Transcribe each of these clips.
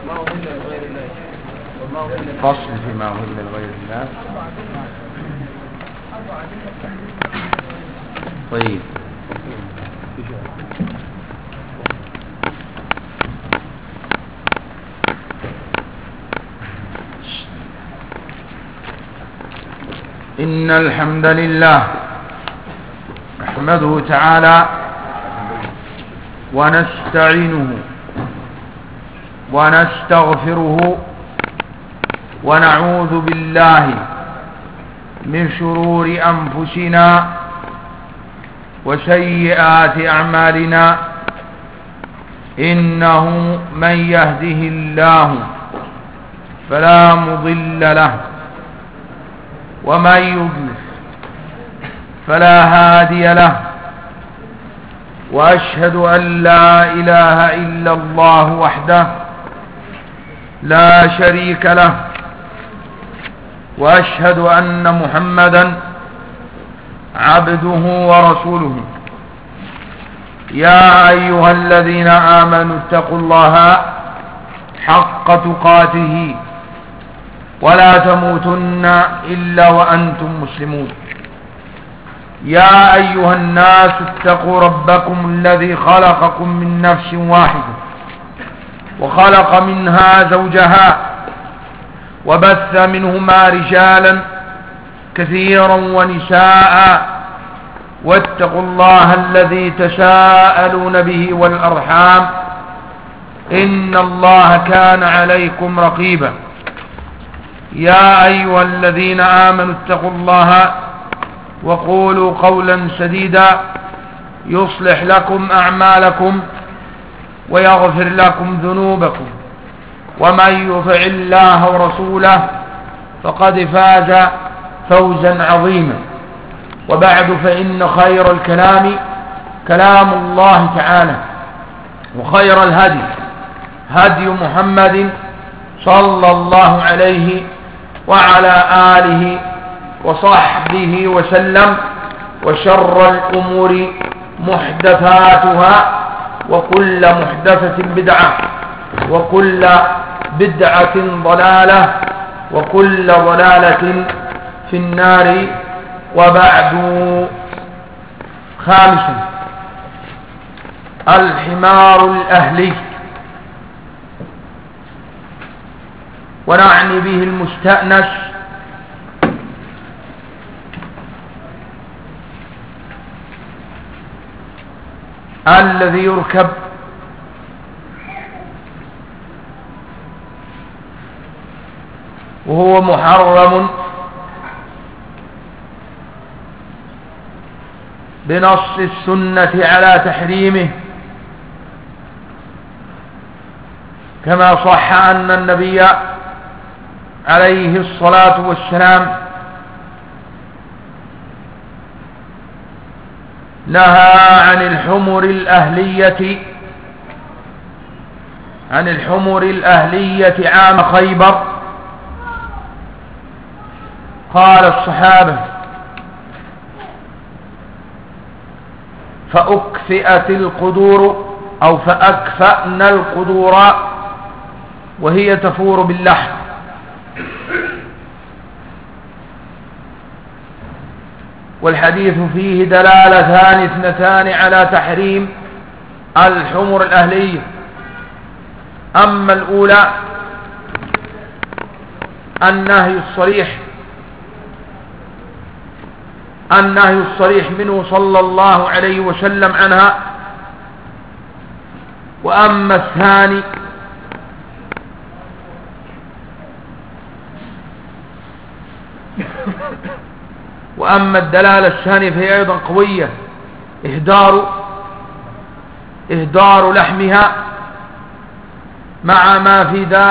فصل فيما أهل لغير الله. طيب إن الحمد لله نحمده تعالى ونستعينه ونستغفره ونعوذ بالله من شرور أنفسنا وسيئات أعمالنا. إنه من يهده الله فلا مضل له ومن يضلل فلا هادي له. وأشهد أن لا إله إلا الله وحده لا شريك له. وأشهد أن محمدا عبده ورسوله. يا أيها الذين آمنوا اتقوا الله حق تقاته ولا تموتن إلا وأنتم مسلمون. يا أيها الناس اتقوا ربكم الذي خلقكم من نفس واحدة وخلق منها زوجها وبث منهما رجالا كثيرا ونساء. واتقوا الله الذي تساءلون به والأرحام إن الله كان عليكم رقيبا. يا أيها الذين آمنوا اتقوا الله وقولوا قولا سديدا يصلح لكم أعمالكم ويغفر لكم ذنوبكم. ومن يطع الله ورسوله فقد فاز فوزا عظيما. وبعد فإن خير الكلام كلام الله تعالى وخير الهدي هدي محمد صلى الله عليه وعلى آله وصحبه وسلم. وشر الأمور محدثاتها وكل محدثة بدعة وكل بدعة ضلالة وكل ضلالة في النار. وبعد. خامسا الحمار الأهلي، ونعني به المستأنس الذي يركب وهو محرم بنص السنة على تحريمه، كما صح أن النبي عليه الصلاة والسلام نهى عن الحمر الأهلية عام خيبر. قال الصحابة: فأكفئت القدور أو فأكفأنا القدور وهي تفور باللحم. والحديث فيه دلالتان اثنتان على تحريم الحمر الأهلية. أما الأولى النهي الصريح منه صلى الله عليه وسلم عنها. وأما الثاني وأما الدلالة الثانية فهي أيضا قوية، إهدار لحمها مع ما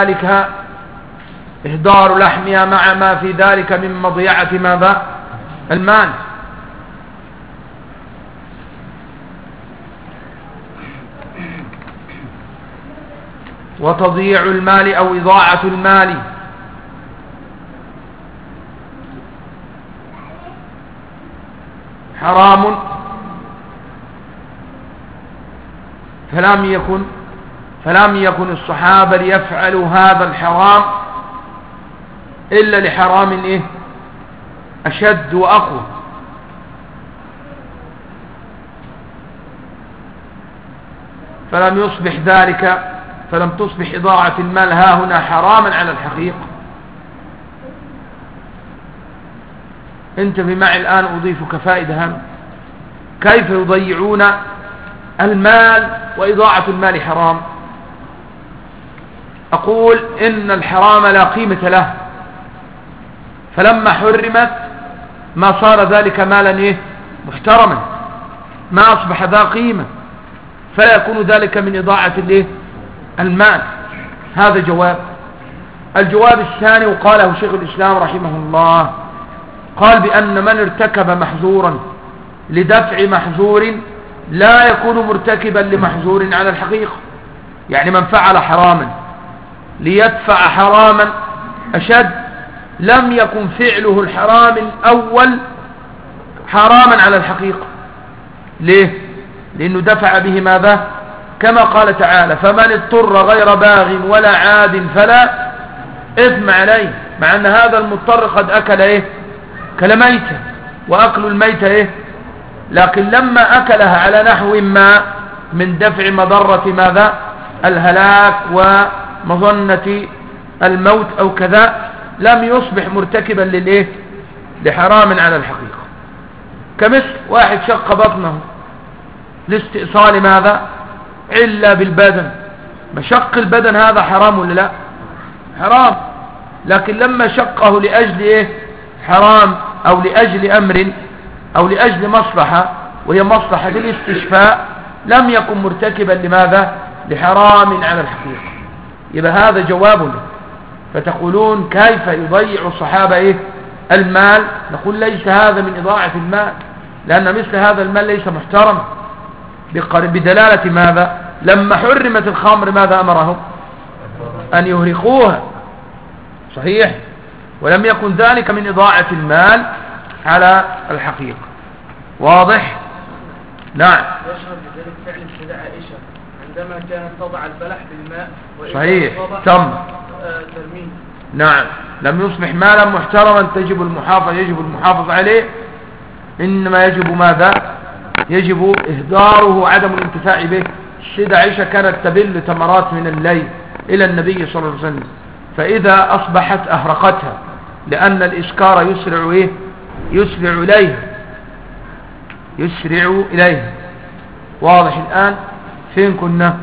في ذلك من مضيعة ماذا؟ المال. وتضييع المال أو إضاعة المال حرام، فلم يكن فلم يكن الصحابة ليفعلوا هذا الحرام إلا لحرام إيه أشد وأقوى. فلم تصبح إضاعة المال ها هنا حراما على الحقيقة. انتبه معي الآن، أضيفك فائدة هامة. كيف يضيعون المال وإضاعة المال حرام؟ أقول إن الحرام لا قيمة له، فلما حرمت ما صار ذلك مالا إيه محترما، ما أصبح ذا قيمة، فلا يكون ذلك من إضاعة الإيه المال. هذا جواب. الجواب الثاني وقاله شيخ الإسلام رحمه الله، قال بأن من ارتكب محظورا لدفع محظور لا يكون مرتكبا لمحظور على الحقيقة. يعني من فعل حراما ليدفع حراما أشد لم يكن فعله الحرام الأول حراما على الحقيقة. ليه؟ لأنه دفع به ماذا؟ كما قال تعالى فمن اضطر غير باغ ولا عاد فلا إثم عليه، مع أن هذا المضطر قد أكل إيه كالميتة، وأكل الميتة إيه، لكن لما أكلها على نحو ما من دفع مضرة ماذا الهلاك ومظنة الموت أو كذا لم يصبح مرتكبا للإيه لحرام على الحقيقة. كمثل واحد شق بطنه لاستئصال ماذا إلا بالبدن، مشق البدن هذا حرام ولا لا؟ حرام. لكن لما شقه لأجل إيه حرام أو لأجل أمر أو لأجل مصلحة وهي مصلحة الاستشفاء لم يكن مرتكبا لماذا لحرام على الحقيقة. يبقى هذا جوابنا. فتقولون كيف يضيع الصحابة إيه المال؟ نقول ليس هذا من إضاعة المال، لأن مثل هذا المال ليس محترم. بدلالة ماذا؟ لما حرمت الخمر ماذا أمرهم؟ أن يهرقوها، صحيح؟ ولم يكن ذلك من إضاعة المال على الحقيقة. واضح؟ نعم. يشهد بذلك فعل ابتداء عائشة عندما كانت تضع البلح بالماء، صحيح تم ترميه. نعم، لم يصبح مالا محترما يجب المحافظ عليه، إنما يجب ماذا؟ يجب إهداره عدم الانتفاع به. السيدة عائشة كانت تبل تمرات من الليل إلى النبي صلى الله عليه وسلم، فإذا أصبحت أهرقتها، لأن الإسكار يسرع إليها. واضح الآن؟ فين كنا؟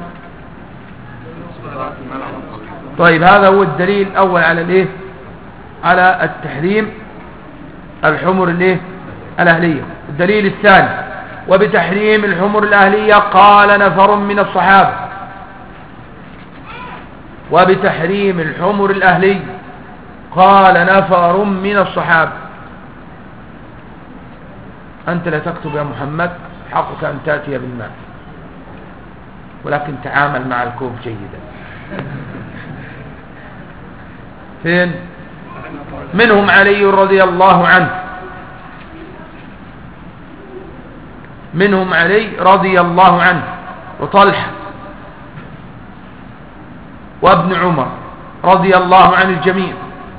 طيب هذا هو الدليل الأول على الإيه؟ على التحريم الحمر الإيه؟ الأهلية. الدليل الثاني وبتحريم الحمر الأهلية قال نفر من الصحابة، وبتحريم الحمر الأهلية قال نفر من الصحابة. أنت لا تكتب يا محمد، حقك أن تأتي بالماء، ولكن تعامل مع الكوب جيدا. فين؟ منهم علي رضي الله عنه، منهم علي رضي الله عنه وطلحة وابن عمر رضي الله عن الجميع.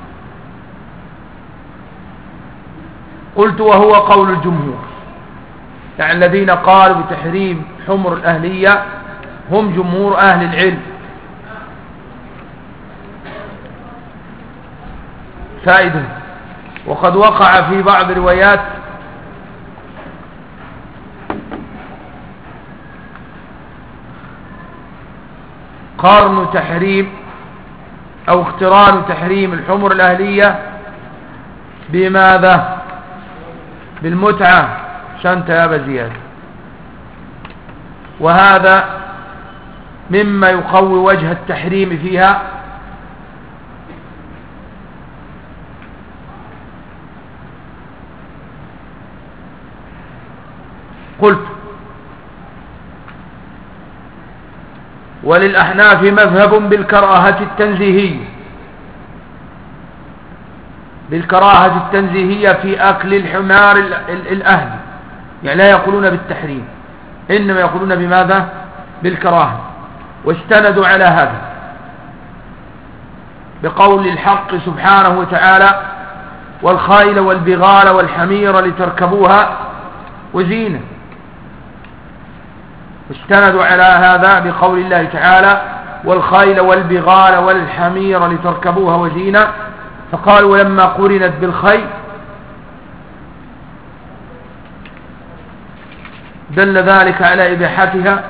قلت وهو قول الجمهور، يعني الذين قالوا بتحريم حمر الأهلية هم جمهور أهل العلم. فائدة، وقد وقع في بعض الروايات قارن تحريم أو اقتران تحريم الحمر الأهلية بماذا؟ بالمتعة. شنت يا أبا زياد. وهذا مما يقوي وجه التحريم فيها، قلت وللأحناف مذهب بالكراهة التنزيهية في أكل الحمار الأهلي، يعني لا يقولون بالتحريم، إنما يقولون بماذا؟ بالكراهة. واستندوا على هذا بقول الحق سبحانه وتعالى والخيل والبغال والحمير لتركبوها وزينة. واستندوا على هذا بقول الله تعالى والخيل والبغال والحمير لتركبوها وزينة، فقالوا ولما قرنت بالخيل دل ذلك على إباحتها،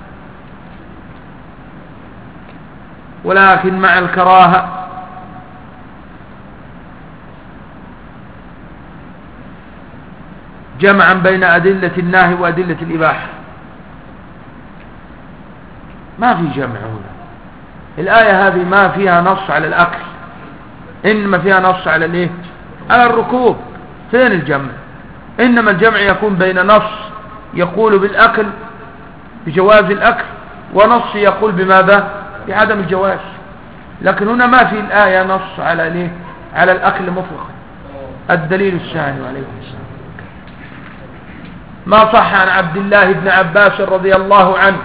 ولكن مع الكراهة جمعا بين أدلة النهي وأدلة الإباحة. ما في جمع هنا. الآية هذه ما فيها نص على الأكل، إنما فيها نص على الإيه؟ على الركوب. فين الجمع؟ إنما الجمع يكون بين نص يقول بالأكل بجواز الأكل ونص يقول بماذا؟ بعدم الجواز. لكن هنا ما في الآية نص على الإيه؟ على الأكل مطلقا. الدليل الثاني عليه السلام ما صح عن عبد الله بن عباس رضي الله عنه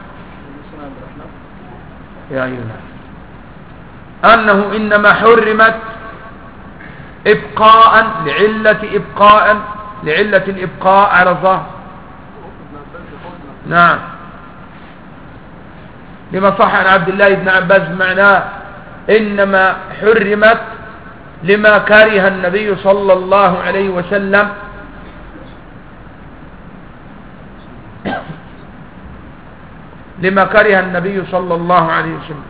يا أيها أنه إنما حرمت إبقاء لعلة الإبقاء على الظهر. نعم، لما صح عن عبد الله بن عباس بمعناه إنما حرمت لما كره النبي صلى الله عليه وسلم لما كره النبي صلى الله عليه وسلم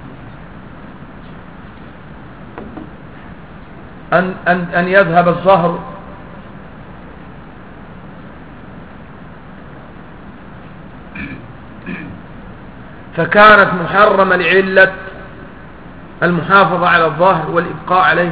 أن يذهب الظهر فكانت محرمة لعلة المحافظة على الظهر والإبقاء عليه.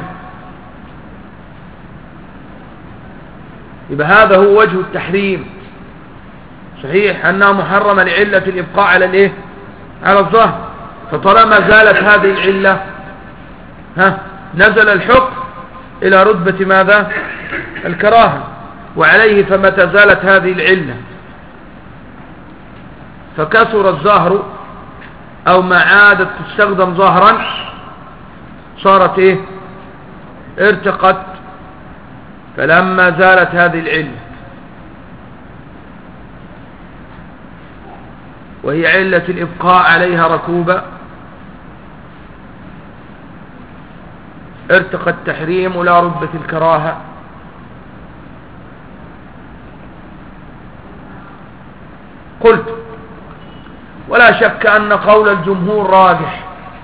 يبقى هذا هو وجه التحريم. صحيح أنها محرمة لعلة الإبقاء على الإيه؟ على الظهر. فطالما زالت هذه العلة نزل الحكم إلى رتبة ماذا؟ الكراهة. وعليه فمتى زالت هذه العلة فكثر الظهر أو ما عادت تستخدم ظهرا صارت إيه؟ ارتقت. فلما زالت هذه العلة وهي علة الإبقاء عليها ركوبة ارتقى التحريم إلى رتبة الكراهة. قلت ولا شك أن قول الجمهور راجح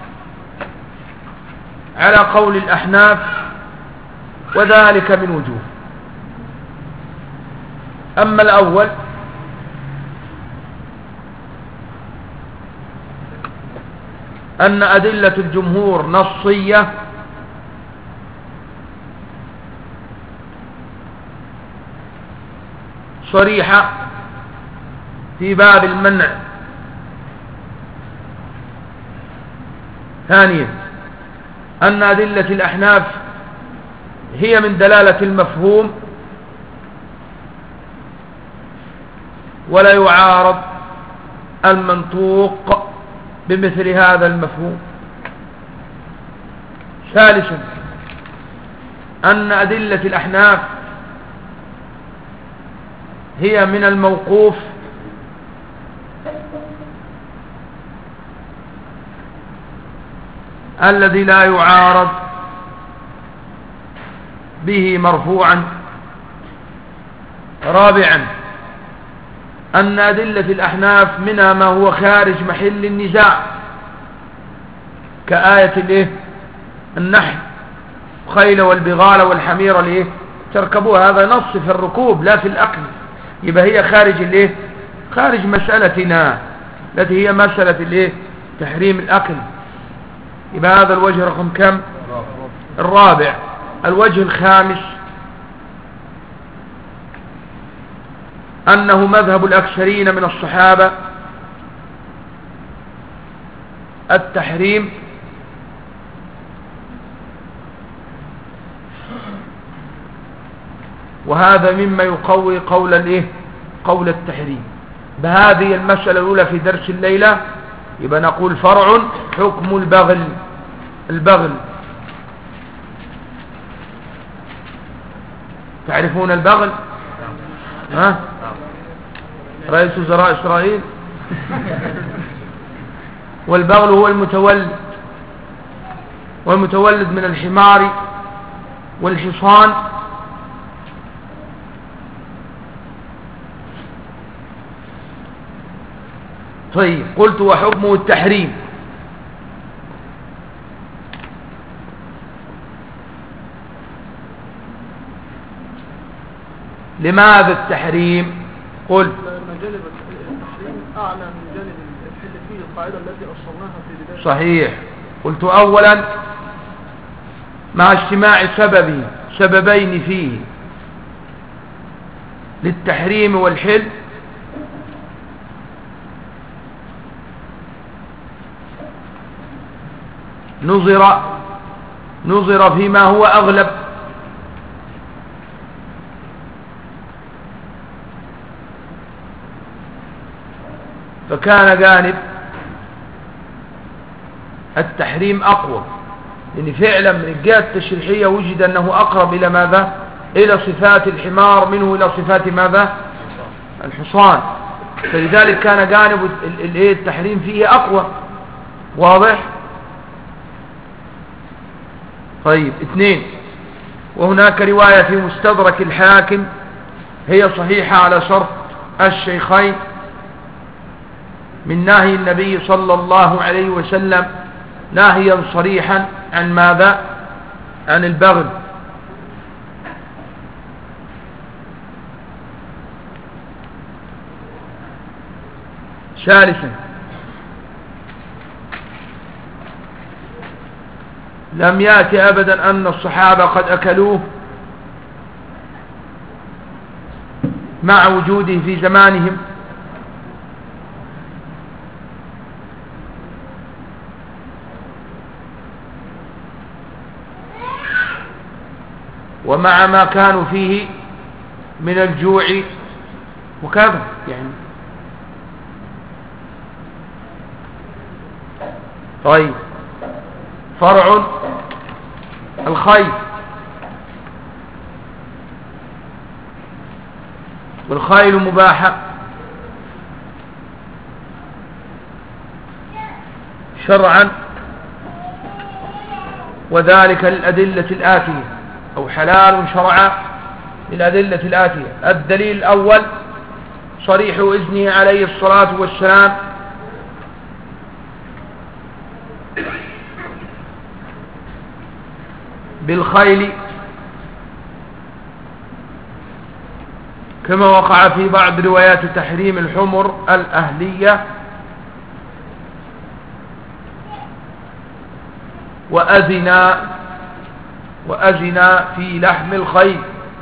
على قول الأحناف، وذلك من وجوه. أما الأول أن أدلة الجمهور نصية صريحة في باب المنع. ثانيا أن أدلة الأحناف هي من دلالة المفهوم ولا يعارض المنطوق بمثل هذا المفهوم. ثالثا أن أدلة الأحناف هي من الموقوف الذي لا يعارض به مرفوعا. رابعا أن أدلة الأحناف منها ما هو خارج محل النزاع كآية النحل خيل والبغال والحمير تركبوها. هذا نص في الركوب لا في الأكل. يبقى هي خارج خارج مسألتنا التي هي مسألة تحريم الأكل. يبقى هذا الوجه رقم كم؟ الرابع. الوجه الخامس أنه مذهب الأكثرين من الصحابة التحريم، وهذا مما يقوي قول قول التحريم. بهذه المسألة الأولى في درس الليلة يبقى نقول فرع حكم البغل. البغل تعرفون البغل؟ ها؟ رئيس وزراء إسرائيل. والبغل هو المتولد، والمتولد من الحمار والحصان. طيب قلت وحكمه التحريم. لماذا التحريم؟ قلت لأن جانب التحريم أعلى من جانب الحل فيه، القاعدة التي أصلناها في بداية. صحيح. قلت أولا مع اجتماع سببين فيه للتحريم والحل، نظر فيما هو أغلب، فكان جانب التحريم أقوى، لأن فعلا من الجهة التشريحية وجد أنه أقرب إلى ماذا؟ إلى صفات الحمار منه إلى صفات ماذا؟ الحصان. فلذلك كان جانب التحريم فيه أقوى. واضح؟ طيب اثنين، وهناك رواية في مستدرك الحاكم هي صحيحة على شرط الشيخين من نهي النبي صلى الله عليه وسلم ناهيا صريحا عن ماذا؟ عن البغل. ثالثا لم يأتي أبدا أن الصحابة قد أكلوه مع وجوده في زمانهم، ومع ما كانوا فيه من الجوع وكذا يعني. طيب فرع الخيل. والخيل مباحة شرعا، وذلك للأدلة الآتية، أو حلال شرعا للأدلة الآتية. الدليل الأول صريح إذنه عليه الصلاة والسلام بالخيل، كما وقع في بعض روايات تحريم الحمر الأهلية، وأذن في لحم الخيل.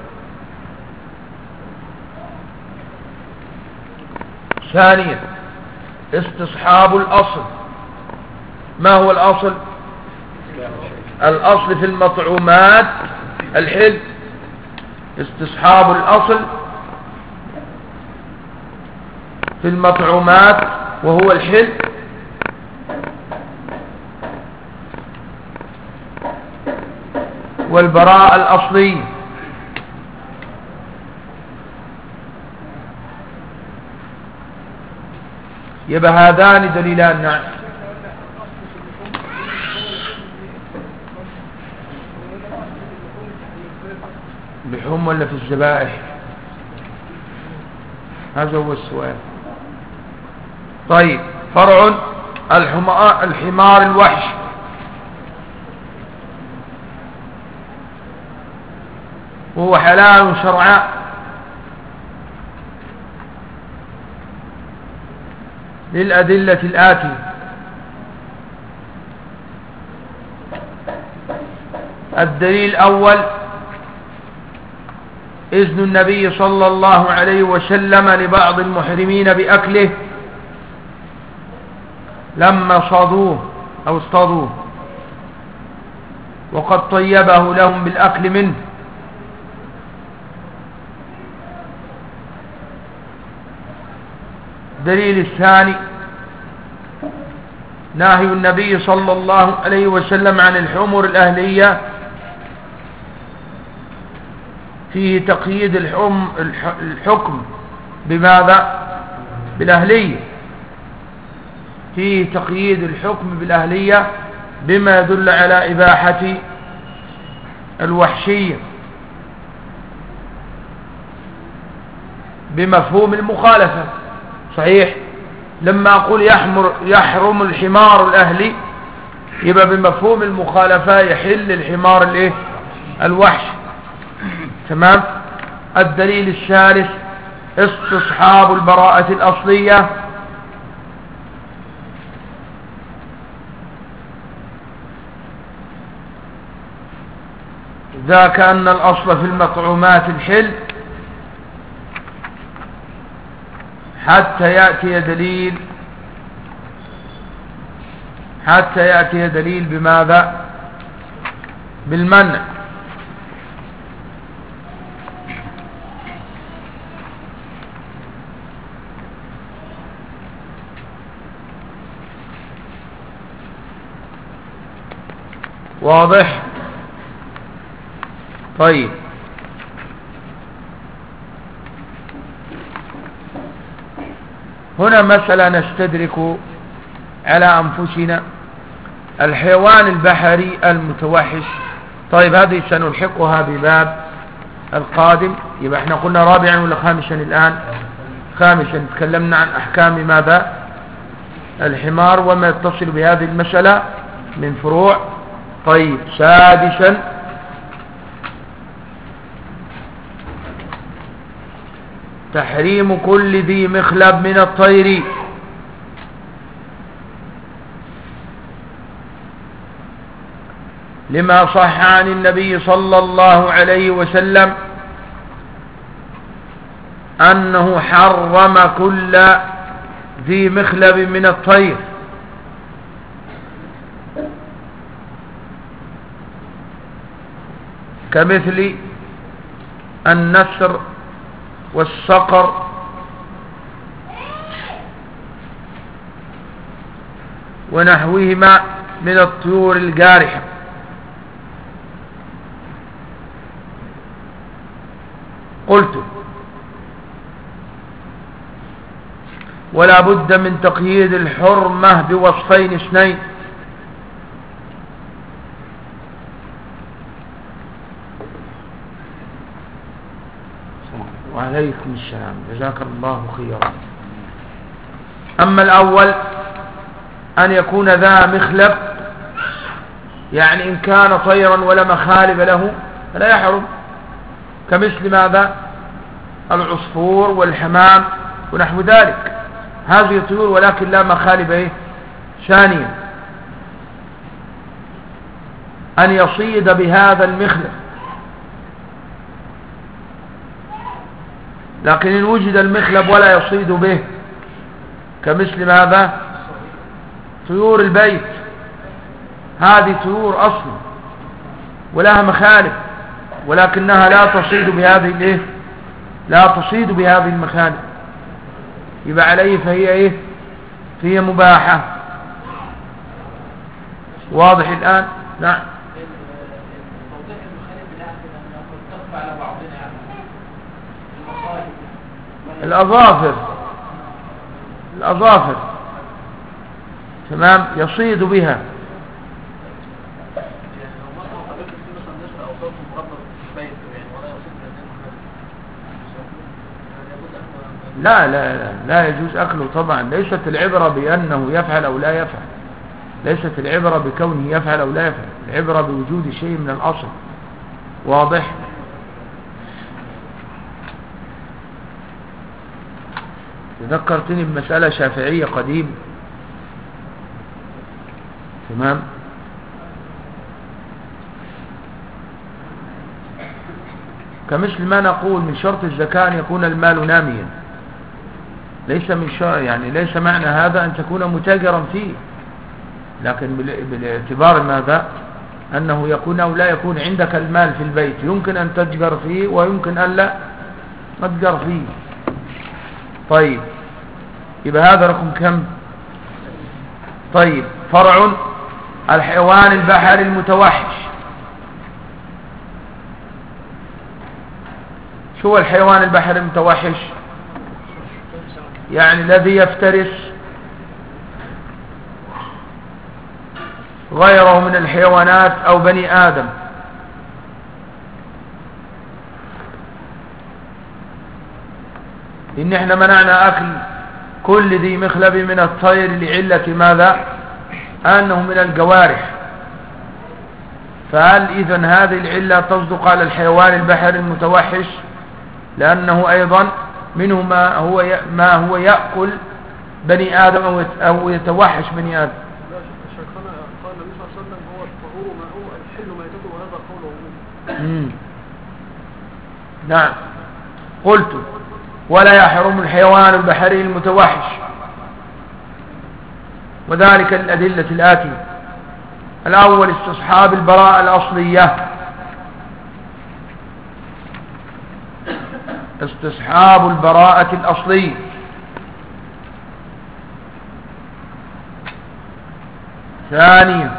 ثانيا استصحاب الأصل. ما هو الأصل؟ الأصل في المطعومات الحل. استصحاب الأصل في المطعومات وهو الحل. والبراءة الأصلية. يبقى هذان دليلان. نعم. لحوم ولا في الذبائح؟ هذا هو السؤال. طيب فرع الحمار الوحش. وهو حلال شرعا للأدلة الآتية. الدليل الأول إذن النبي صلى الله عليه وسلم لبعض المحرمين بأكله لما صادوه أو اصطادوه، وقد طيبه لهم بالأكل منه. الدليل الثاني نهي النبي صلى الله عليه وسلم عن الحمر الأهلية فيه تقييد الحكم بماذا؟ بالأهلية. فيه تقييد الحكم بالأهلية بما يدل على إباحة الوحشية بمفهوم المخالفة. صحيح، لما أقول يحرم الحمار الأهلي يبقى بمفهوم المخالفة يحل الحمار الوحش. تمام. الدليل الثالث استصحاب البراءة الأصلية ذاك أن الأصل في المطعومات الحل حتى يأتي دليل بماذا؟ بالمنع. واضح؟ طيب، هنا مسألة نستدرك على أنفسنا. الحيوان البحري المتوحش. طيب، هذه سنلحقها بباب القادم. يبقى احنا قلنا رابعا ولا خامسا الآن؟ خامسا. تكلمنا عن أحكام ماذا؟ الحمار وما يتصل بهذه المسألة من فروع. طيب، سادسا تحريم كل ذي مخلب من الطير لما صح عن النبي صلى الله عليه وسلم أنه حرم كل ذي مخلب من الطير كمثل النسر والصقر ونحوهما من الطيور الجارحة. قلت ولا بد من تقييد الحرمة بوصفين اثنين. وعليكم السلام، جزاك الله خيرا. أما الأول أن يكون ذا مخلب، يعني إن كان طيرا ولا مخالب له فلا يحرم، كمثل ماذا؟ العصفور والحمام ونحو ذلك. هذه طيور ولكن لا مخالب ثانيا. أن يصيد بهذا المخلب، لكن إن وجد المخلب ولا يصيد به كمثل ماذا؟ طيور البيت. هذه طيور أصلا ولها مخالب ولكنها لا تصيد بهذه لا تصيد بهذه المخالب، يبقى عليه فهي فهي مباحة. واضح الآن؟ نعم. الأظافر تمام، يصيد بها. لا لا لا لا يجوز أكله طبعا. ليست العبرة بأنه يفعل أو لا يفعل، ليست العبرة بكونه يفعل أو لا يفعل، العبرة بوجود شيء من الأصل. واضح؟ ذكرتني بمسألة شافعية قديمة. تمام. كمثل ما نقول من شرط الزكاة أن يكون المال ناميا، ليس من شرط، يعني ليس معنى هذا أن تكون متاجرا فيه، لكن بالاعتبار ماذا؟ أنه يكون أو لا يكون عندك المال في البيت، يمكن أن تتجر فيه ويمكن أن لا تتجر فيه. طيب، يبقى هذا رقم كم؟ طيب، فرع الحيوان البحري المتوحش. شو هو الحيوان البحري المتوحش؟ يعني الذي يفترس غيره من الحيوانات أو بني آدم. إن احنا منعنا أكل كل ذي مخلب من الطير لعلة ماذا؟ أنه من الجوارح. فهل إذن هذه العلة تصدق على الحيوان البحري المتوحش؟ لأنه أيضا منه ما هو يأكل بني آدم أو يتوحش بني آدم. شيخنا قال النبي صلى الله عليه وسلم هو الطهور ماءه الحل ميتته، وهذا قوله. نعم. قلت ولا يحرم الحيوان البحري المتوحش، وذلك الأدلة الآتية: الأول استصحاب البراءة الأصلية، استصحاب البراءة الأصلية. ثانيا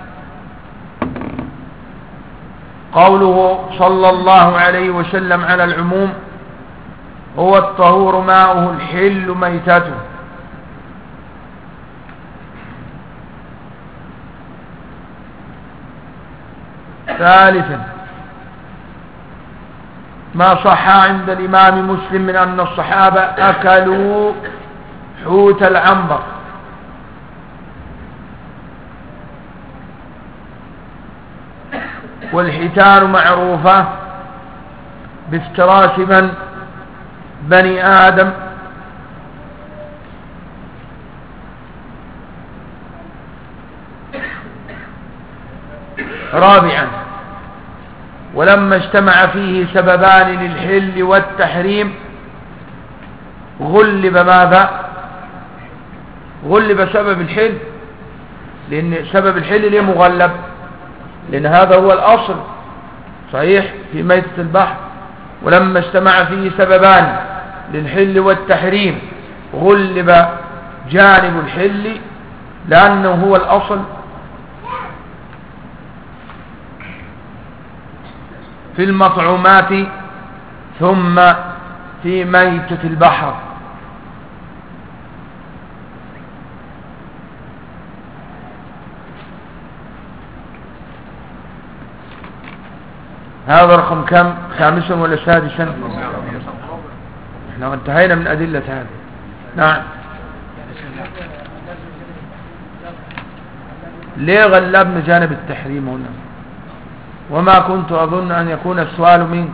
قوله صلى الله عليه وسلم على العموم: هو الطهور ماؤه الحل ميتته. ثالثا ما صح عند الإمام مسلم من أن الصحابة أكلوا حوت العنبر. والحيتان معروفة بافتراس من؟ بني آدم. رابعا ولما اجتمع فيه سببان للحل والتحريم غلب ماذا؟ غلب سبب الحل، لأن سبب الحل ليه مغلب؟ لأن هذا هو الأصل صحيح في ميتة البحر. ولما اجتمع فيه سببان للحل والتحريم غلب جانب الحل لأنه هو الأصل. في المطعومات ثم في ميتة البحر. هذا رقم كم؟ خامسا ولا سادسا؟ احنا انتهينا من أدلة هذه. نعم. ليه غلبنا جانب التحريم هنا؟ وما كنت أظن أن يكون السؤال منك،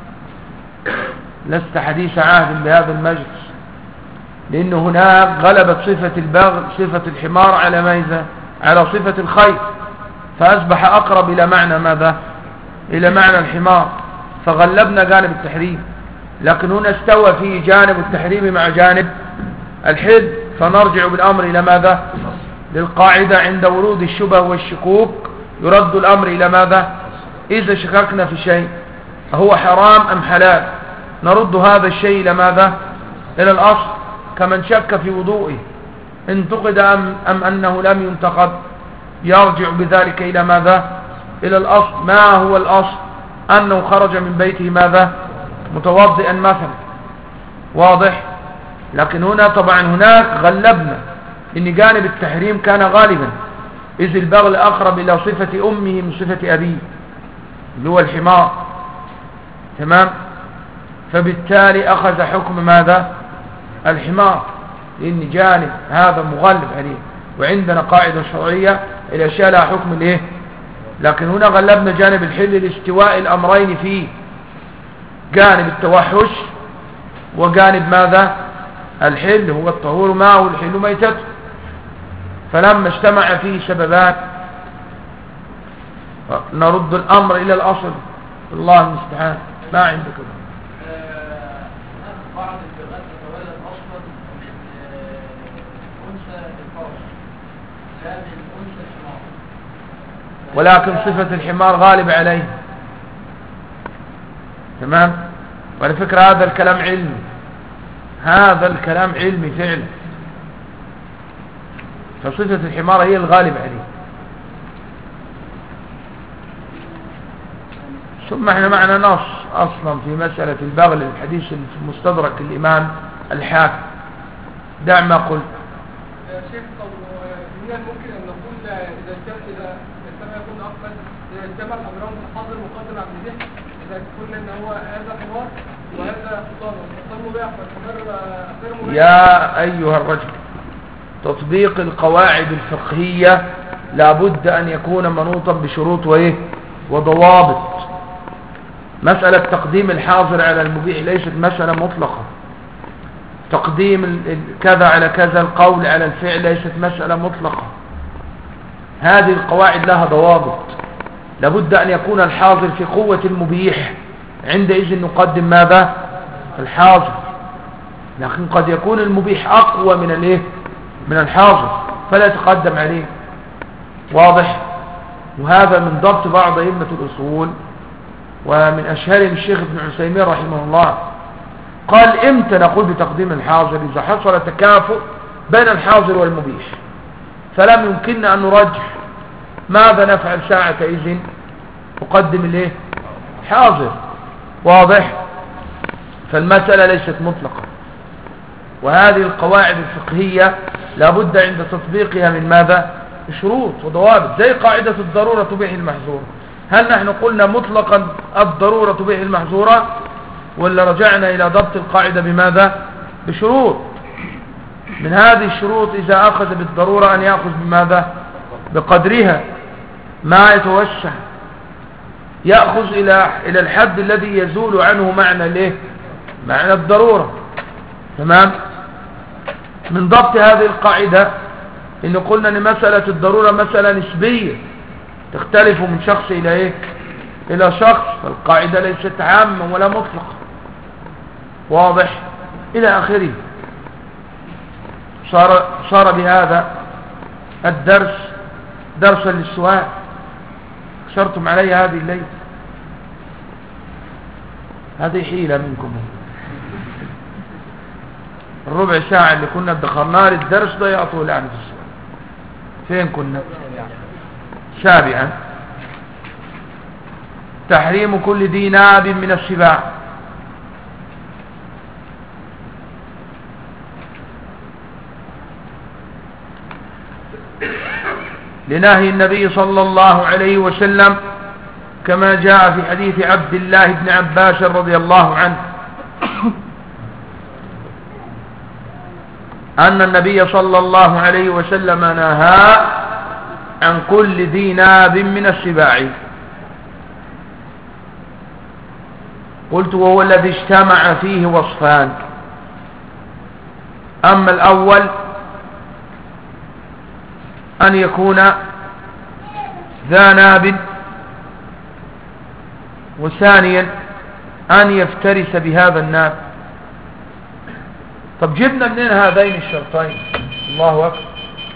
لست حديث عهد بهذا المجلس، لأن هناك غلبت صفة البغل صفة الحمار على ماذا؟ على صفة الخيل، فأصبح أقرب إلى معنى ماذا؟ إلى معنى الحمار، فغلبنا جانب التحريم. لكن هنا استوى فيه جانب التحريم مع جانب الحل، فنرجع بالأمر إلى ماذا؟ للقاعدة: عند ورود الشبه والشكوك يرد الأمر إلى ماذا؟ إذا شككنا في شيء هو حرام أم حلال نرد هذا الشيء إلى ماذا؟ إلى الأصل. كمن شك في وضوئه انتقد أم أنه لم ينتقد، يرجع بذلك إلى ماذا؟ إلى الأصل. ما هو الأصل؟ أنه خرج من بيته ماذا؟ متوضئا مثلا. واضح؟ لكن هنا طبعا هناك غلبنا إن جانب التحريم كان غالبا، إذ البغل أقرب إلى صفة أمه من صفة أبيه اللي هو الحمار. تمام؟ فبالتالي أخذ حكم ماذا؟ الحمار، لأن جانب هذا مغلب عليه، وعندنا قاعدة شرعية الأشياء لها حكم الإيه؟ لكن هنا غلبنا جانب الحل لاستواء الأمرين فيه، جانب التوحش وجانب ماذا؟ الحل هو الطهور ماءه والحل ميتته. فلما اجتمع فيه سببان نرد الأمر إلى الأصل. الله المستعان. ما عندك بعض البغات تتولد أصلا من أنثى الفرس لا من أنثى الحمار، ولكن صفة الحمار غالب عليه. تمام؟ وعلى فكرة هذا الكلام علمي، هذا الكلام علمي فعلا. فصفة الحمار هي الغالب عليه. ثم احنا معنا نص اصلا في مسألة البغل، الحديث في مستدرك الامام الحاكم. دع ما قلت يا شيخ. طب من الممكن ان نقول اذا يكون اقصد اذا اجتمع الامران حاضر مقدم عبد الذبح، اذا قلنا ان هو هذا حمار وهذا حصان مباح فالحمار غير مباح. يا ايها الرجل، تطبيق القواعد الفقهية لابد ان يكون منوطا بشروط وايه وضوابط. مسألة تقديم الحاضر على المبيح ليست مسألة مطلقة. تقديم كذا على كذا، القول على الفعل، ليست مسألة مطلقة. هذه القواعد لها ضوابط. لابد أن يكون الحاضر في قوة المبيح، عندئذ نقدم ماذا؟ الحاضر. لكن قد يكون المبيح أقوى من الحاضر فلا يتقدم عليه. واضح؟ وهذا من ضبط بعض أئمة الأصول، ومن أشهرهم الشيخ ابن عثيمين رحمه الله. قال امتى نقول بتقديم الحاضر؟ إذا حصل تكافؤ بين الحاضر والمبيح، فلم يمكننا أن نرجح ماذا نفعل ساعة إذن، نقدم حاضر. واضح؟ فالمسألة ليست مطلقة، وهذه القواعد الفقهية لابد عند تطبيقها من ماذا؟ شروط وضوابط. زي قاعدة الضرورة تبيح المحظور. هل نحن قلنا مطلقا الضرورة تبيح المحظورة، ولا رجعنا إلى ضبط القاعدة بماذا؟ بشروط. من هذه الشروط إذا أخذ بالضرورة أن يأخذ بماذا؟ بقدرها، ما يتوسع، يأخذ إلى الحد الذي يزول عنه معنى الضرورة. تمام؟ من ضبط هذه القاعدة إن قلنا أن مسألة الضرورة مسألة نسبية، تختلف من شخص إلى شخص، فالقاعدة ليست عامة ولا مطلقة. واضح؟ إلى آخره. صار بهذا الدرس درسا للسؤال. كسرتم علي هذه الليلة، هذه حيلة منكم. الربع ساعة اللي كنا ادخرناها للدرس ضيعته الآن في السؤال. فين كنا؟ سابعا، تحريم كل ذي ناب من السباع. لنهي النبي صلى الله عليه وسلم كما جاء في حديث عبد الله بن عباس رضي الله عنه أن النبي صلى الله عليه وسلم نهى عن كل ذي ناب من السباع. قلت وهو الذي اجتمع فيه وصفان. أما الأول أن يكون ذا ناب، وثانيا أن يفترس بهذا الناب. طب جبنا منين هذين الشرطين؟ الله أكبر،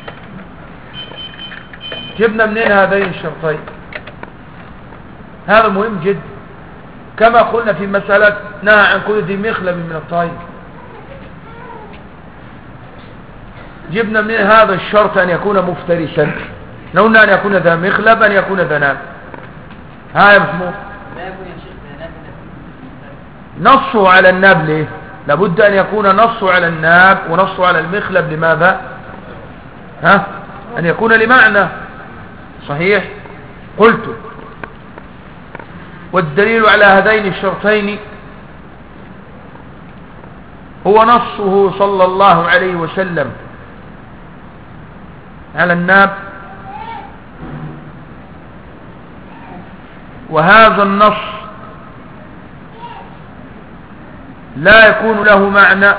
جبنا منين هذين الشرطين؟ هذا مهم جدا. كما قلنا في مسألة نهى عن كل ذي مخلب من الطير، جبنا منين هذا الشرط أن يكون مفترسا؟ قلنا أن يكون ذا مخلب، أن يكون ذا ناب. هاي مفهوم. نصه على الناب ليه؟ لابد أن يكون نصه على الناب ونصه على المخلب. لماذا؟ أن يكون لمعنى صحيح. قلت والدليل على هذين الشرطين هو نصه صلى الله عليه وسلم على الناب، وهذا النص لا يكون له معنى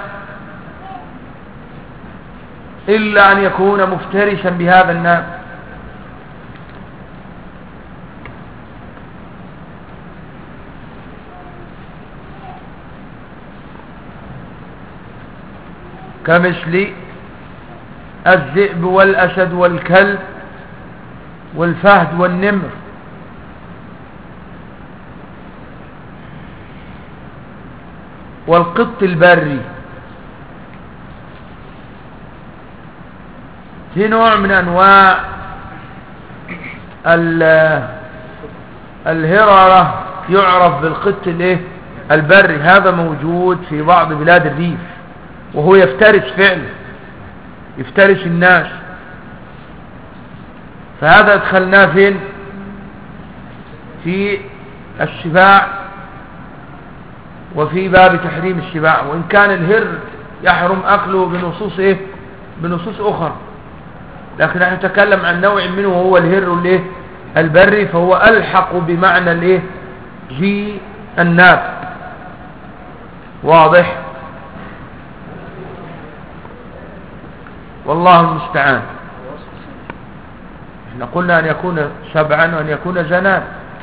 إلا أن يكون مفترسا بهذا الناب. كمثل الذئب والأسد والكلب والفهد والنمر. والقط البري. في نوع من أنواع الهررة يعرف بالقط البري، هذا موجود في بعض بلاد الريف، وهو يفترس فعلا، يفترس الناس. فهذا ادخلناه فين؟ في السباع وفي باب تحريم السباع، وإن كان الهر يحرم أكله بنصوص أخرى، لكن نحن نتكلم عن نوع منه وهو الهر البري، فهو ألحق بمعنى جي الناب. واضح؟ والله المستعان. احنا قلنا أن يكون سبعا وأن يكون زنان.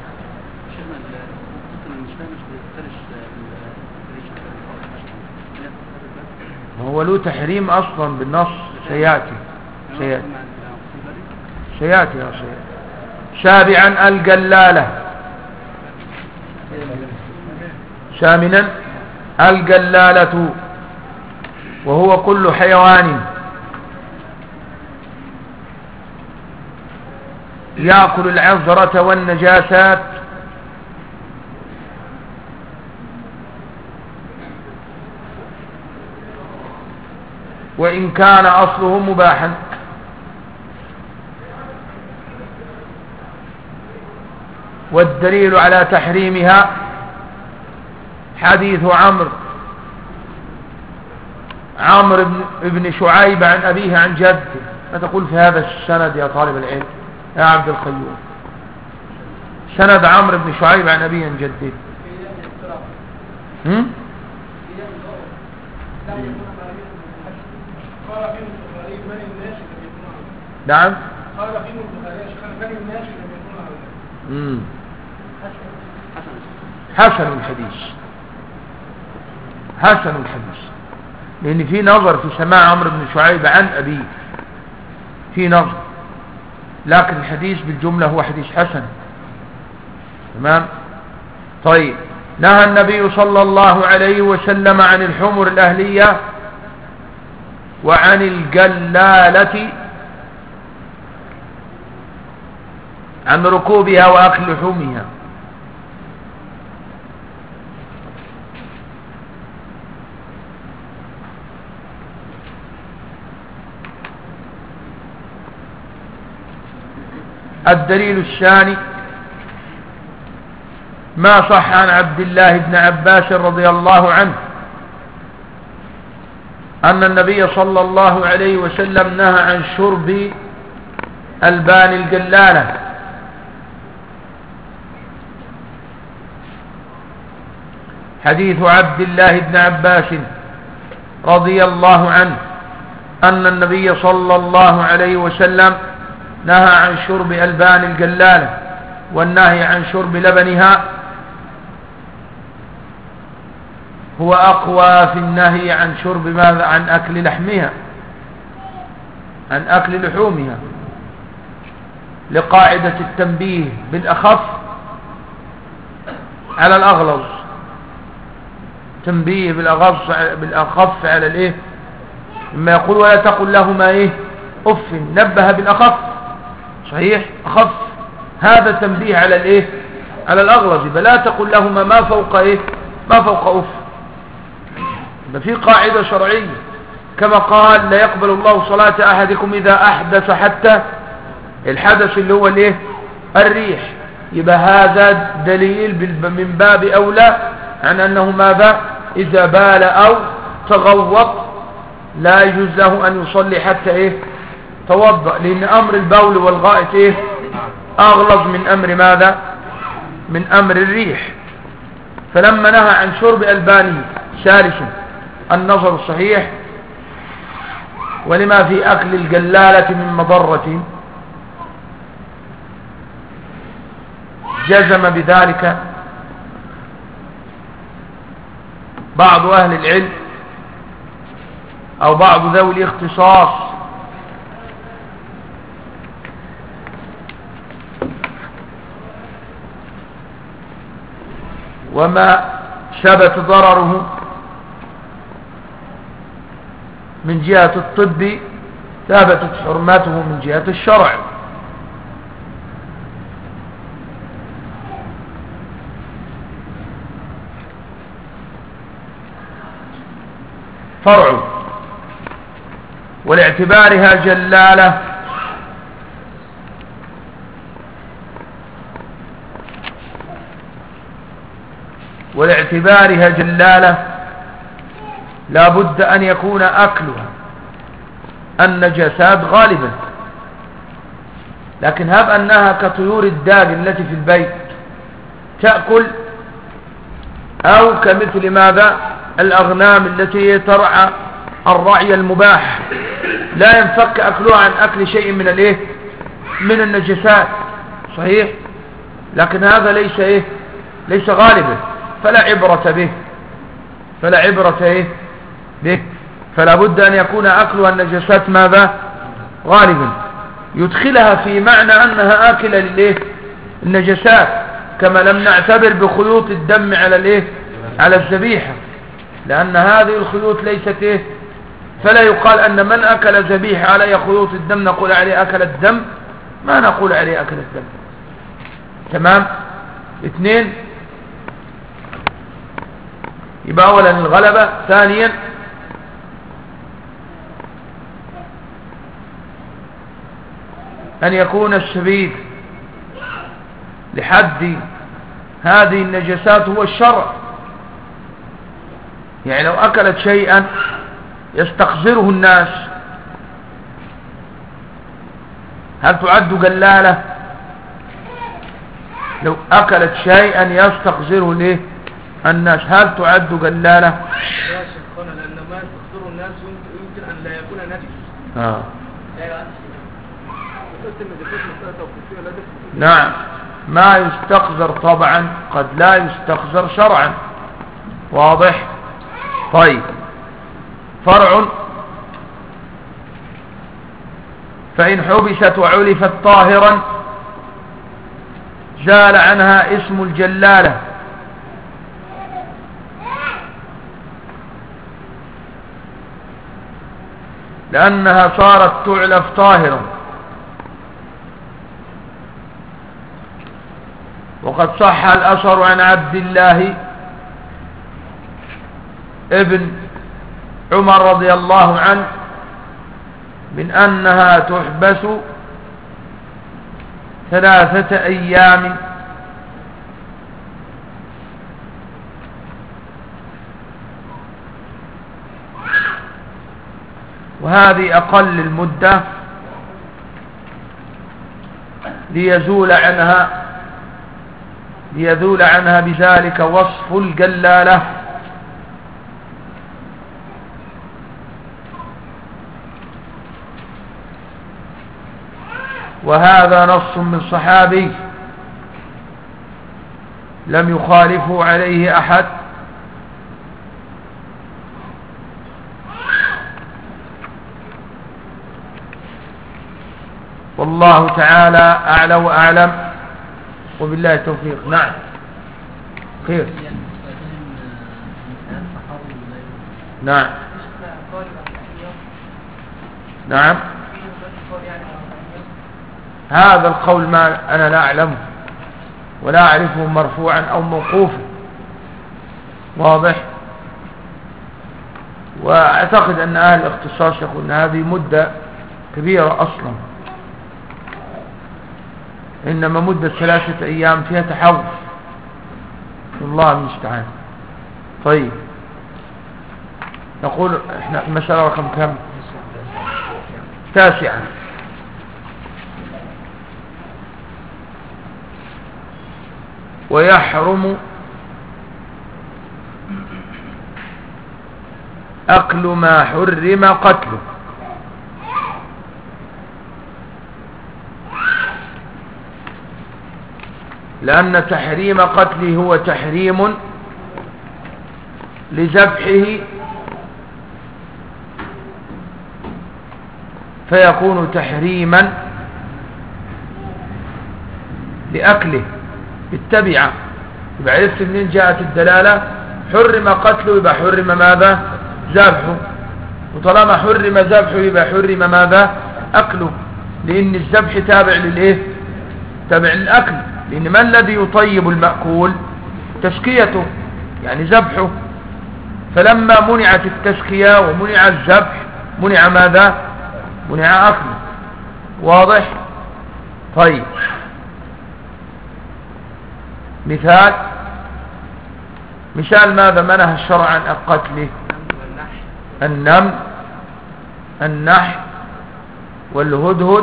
هو له تحريم أصلا بالنص، سيأتي. سابعا الجلالة. ثامنا الجلالة، وهو كل حيوان يأكل العذرة والنجاسات وإن كان أصله مباحا. والدليل على تحريمها حديث عمرو بن شعيب عن أبيه عن جده. ما تقول في هذا السند يا طالب العلم يا عبد القيوم؟ سند عمرو بن شعيب عن أبيه عن جده. نعم. حسن الحديث، لأن في نظر في سماع عمرو بن شعيب عن أبيه، في نظر، لكن الحديث بالجملة هو حديث حسن. تمام. طيب، نهى النبي صلى الله عليه وسلم عن الحمر الأهلية وعن الجلالة، عن ركوبها وأكل لحومها. الدليل الثاني ما صح عن عبد الله بن عباس رضي الله عنه أن النبي صلى الله عليه وسلم نهى عن شرب ألبان الجلالة، حديث عبد الله بن عباس رضي الله عنه أن النبي صلى الله عليه وسلم نهى عن شرب ألبان الجلالة، والنهي عن شرب لبنها هو أقوى في النهي عن شرب ماذا؟ عن أكل لحمها، عن أكل لحومها، لقاعدة التنبيه بالأخف على الأغلظ، تنبيه بالأخف على لما يقول ولا تقل لهما أف، نبه بالأخف، صحيح، أخف، هذا تنبيه على على الأغلظ، فلا تقل لهما ما فوق ما فوق أف. في قاعدة شرعية كما قال لا يقبل الله صلاة أحدكم إذا أحدث، حتى الحدث اللي هو الريح، يبقى هذا دليل من باب أولى عن أنه ماذا؟ إذا بال أو تغوط لا يجوز له أن يصلي حتى توضأ، لأن أمر البول والغائط أغلظ من أمر ماذا؟ من أمر الريح. فلما نهى عن شرب ألبانه، ثالثا النظر الصحيح، ولما في أكل الجلالة من مضرة، جزم بذلك بعض أهل العلم أو بعض ذوي الاختصاص وما ثبت ضرره من جهة الطب ثابتت حرمته من جهة الشرع. فرع ولاعتبارها جلالة لا بد أن يكون أكلها النجاسات غالبا، لكن هب أنها كطيور الداج التي في البيت تأكل، أو كمثل ماذا الأغنام التي ترعى الرعي المباح لا ينفك أكلها عن أكل شيء من الايه من النجاسات، صحيح، لكن هذا ليس غالبا، فلا عبرة به، فلا بد أن يكون أكلها النجاسات ماذا غالبا، يدخلها في معنى أنها آكلة النجاسات، كما لم نعتبر بخيوط الدم على الذبيحة، لأن هذه الخيوط ليست فلا يقال أن من أكل ذبيحة عليه خيوط الدم نقول عليه أكل الدم، ما نقول عليه أكل الدم. تمام. 2 يبقى أولا الغلبة، ثانيا أن يكون السبيل لحد هذه النجاسات هو الشرع، يعني لو أكلت شيئا يستقذره الناس هل تعد جلالة؟ لو أكلت شيئا يستقذره الناس هل تعد جلالة؟ يا شيخنا لأن ما يستقذره الناس يمكن أن لا يكون نجس. نعم، ما يستقذر طبعا قد لا يستقذر شرعا، واضح. طيب، فرع فإن حبست وعلفت طاهرا زال عنها اسم الجلالة، لأنها صارت تعلف طاهرا، وقد صح الأثر عن عبد الله ابن عمر رضي الله عنه من أنها تحبس 3 أيام، وهذه أقل المدة ليزول عنها بذلك وصف الجلالة. وهذا نص من صحابي لم يخالفه عليه أحد، والله تعالى أعلى وأعلم، وبالله التوفيق. نعم، خير. نعم نعم، هذا القول ما أنا لا أعلمه ولا أعرفه مرفوعا أو موقوفا، واضح. وأعتقد أن أهل الاختصاص يقولون هذه مدة كبيرة أصلا، إنما مدة 3 أيام فيها تحوف، والله المستعان. طيب، نقول احنا المسألة رقم كم؟ 9. ويحرم أكل ما حرم قتله، لأن تحريم قتله هو تحريم لذبحه، فيكون تحريما لأكله بالتبعة. يبقى عرفت منين جاءت الدلالة؟ حرم قتله يبقى حرم ماذا؟ ذبحه، وطالما حرم ذبحه يبقى حرم ماذا؟ أكله، لأن الذبح تابع للإيه؟ تابع للأكل، لأن ما الذي يطيب المأكول؟ تسكيته، يعني ذبحه. فلما منعت التسكية ومنع الذبح منع ماذا؟ منع أكله. واضح؟ طيب، مثال ماذا منع الشرع عن قتله؟ النمل، النحل، والهدهد،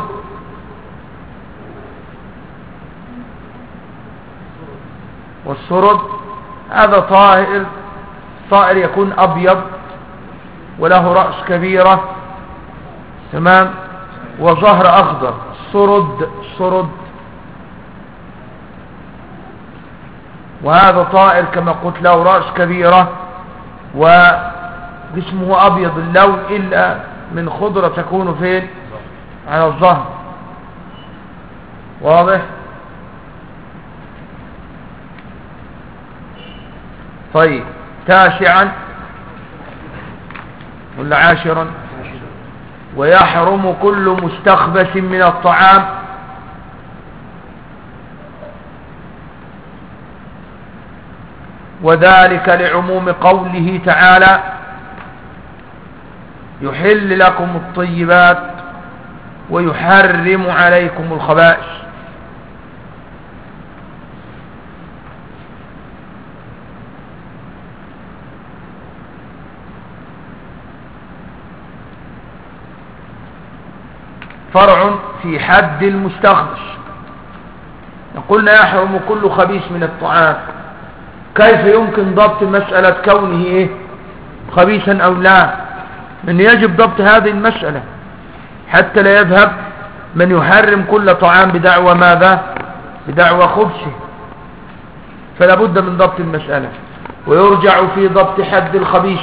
والسرد. هذا طائر يكون أبيض وله رأس كبيرة، تمام، وظهر أخضر. السرد. وهذا طائر كما قلت له رأس كبيرة وجسمه أبيض اللون إلا من خضرة تكون فين؟ على الظهر. واضح؟ طيب، تاسعا ولا عاشرا؟ ويحرم كل مستخبث من الطعام وذلك لعموم قوله تعالى يحل لكم الطيبات ويحرم عليكم الخبائث. فرع في حد المستخبث. قلنا يحرم كل خبيث من الطعام. كيف يمكن ضبط مسألة كونه إيه؟ خبيثا أو لا؟ من يجب ضبط هذه المسألة حتى لا يذهب من يحرم كل طعام بدعوى ماذا؟ بدعوى خبثه. فلا بد من ضبط المسألة. ويرجع في ضبط حد الخبيث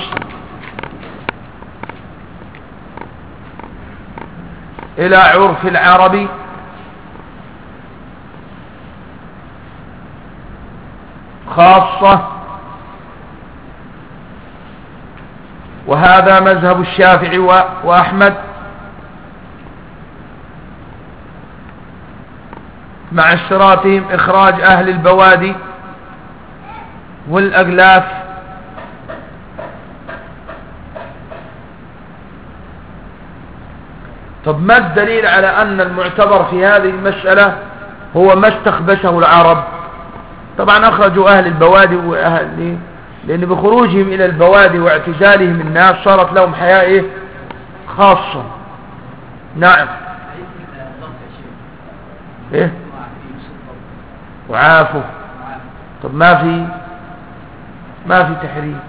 إلى عرف العربي خاصة، وهذا مذهب الشافعي وأحمد مع اشتراطهم إخراج أهل البوادي والأغلاف. طب ما الدليل على أن المعتبر في هذه المسألة هو ما استخبثه العرب؟ طبعا أخرجوا أهل البوادي لأن بخروجهم إلى البوادي واعتزالهم الناس صارت لهم حياة إيه؟ خاصة. نعم. إيه؟ وعافوا. طب ما في تحريم.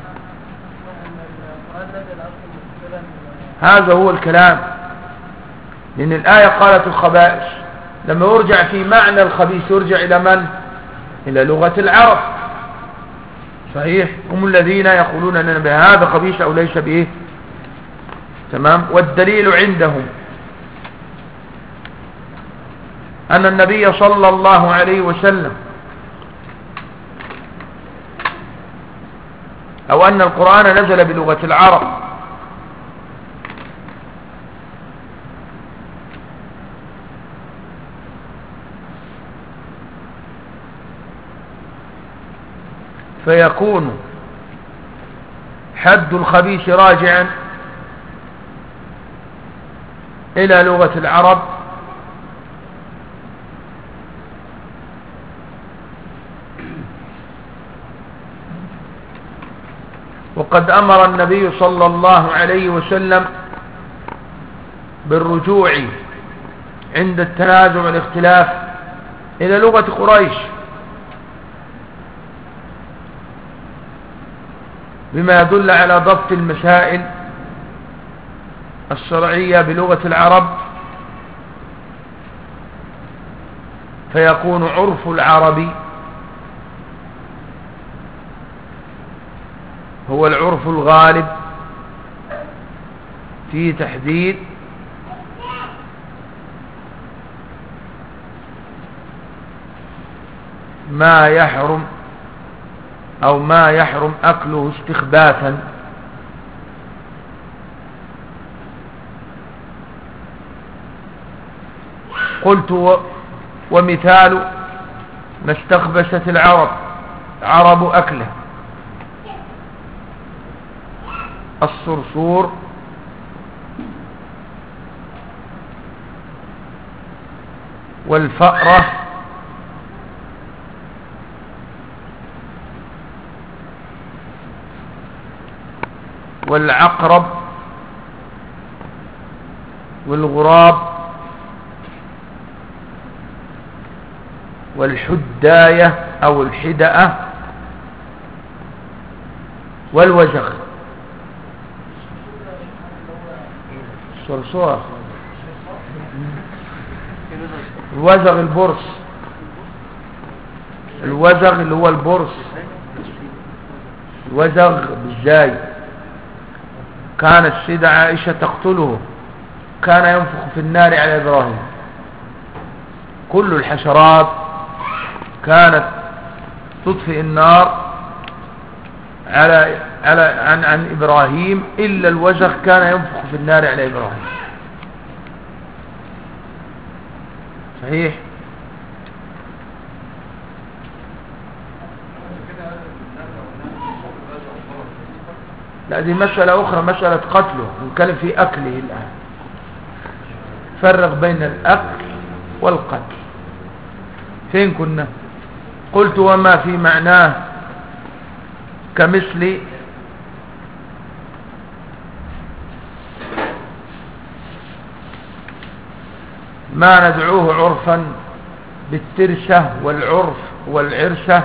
هذا هو الكلام، لأن الآية قالت الخبائث. لما يرجع في معنى الخبيث يرجع إلى من؟ إلى لغة العرب. صحيح، هم الذين يقولون أن بهذا خبيث أو ليس به. تمام. والدليل عندهم أن النبي صلى الله عليه وسلم أو أن القرآن نزل بلغة العرب، فيكون حد الخبيث راجعا إلى لغة العرب، وقد أمر النبي صلى الله عليه وسلم بالرجوع عند التنازع والاختلاف إلى لغة قريش، بما يدل على ضبط المسائل الشرعية بلغة العرب، فيكون عرف العرب هو العرف الغالب في تحديد ما يحرم أو ما يحرم أكله استخباثا قلت ومثال ما استخبثت العرب عرب أكله الصرصور والفأرة والعقرب والغراب والحداية أو الحدأة والوزغ. الصرصور الوزغ البرص، الوزغ اللي هو البرص، الوزغ بالزاي. كانت السيدة عائشة تقتله، كان ينفخ في النار على إبراهيم. كل الحشرات كانت تطفئ النار عن إبراهيم إلا الوزغ كان ينفخ في النار على إبراهيم. صحيح. لا دي مسألة أخرى، مسألة قتله، نتكلم في أكله الآن. فرق بين الأكل والقتل. فين كنا؟ قلت وما في معناه كمثل ما ندعوه عرفا بالترسة والعرف والعرسة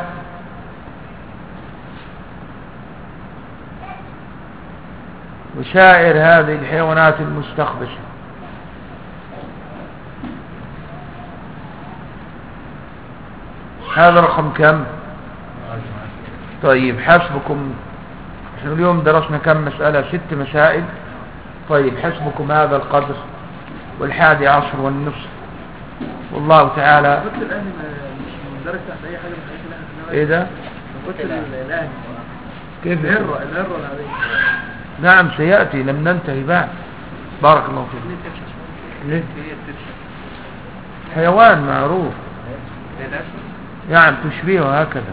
وسائر هذه الحيوانات المستخبثة. هذا رقم كم؟ طيب حسبكم، احنا اليوم درسنا كم مسألة؟ 6 مسائل. طيب حسبكم هذا القدر، والحادي عشر والنصف، والله تعالى. قلت الأهل مش مندرس تحت أي حاجة من الحاجات اللي احنا بنعملها. ايه ده؟ قلت الأهل كيف؟ الهرة العادية. نعم سيأتي، لم ننتهي بعد. بارك الله فيك. ليه؟ حيوان معروف يعني تشبيهه هكذا.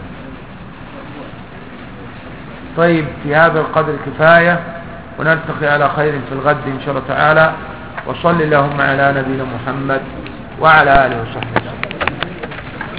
طيب في هذا القدر كفاية، ونلتقي على خير في الغد إن شاء الله تعالى. وصل اللهم على نبينا محمد وعلى آله وصحبه.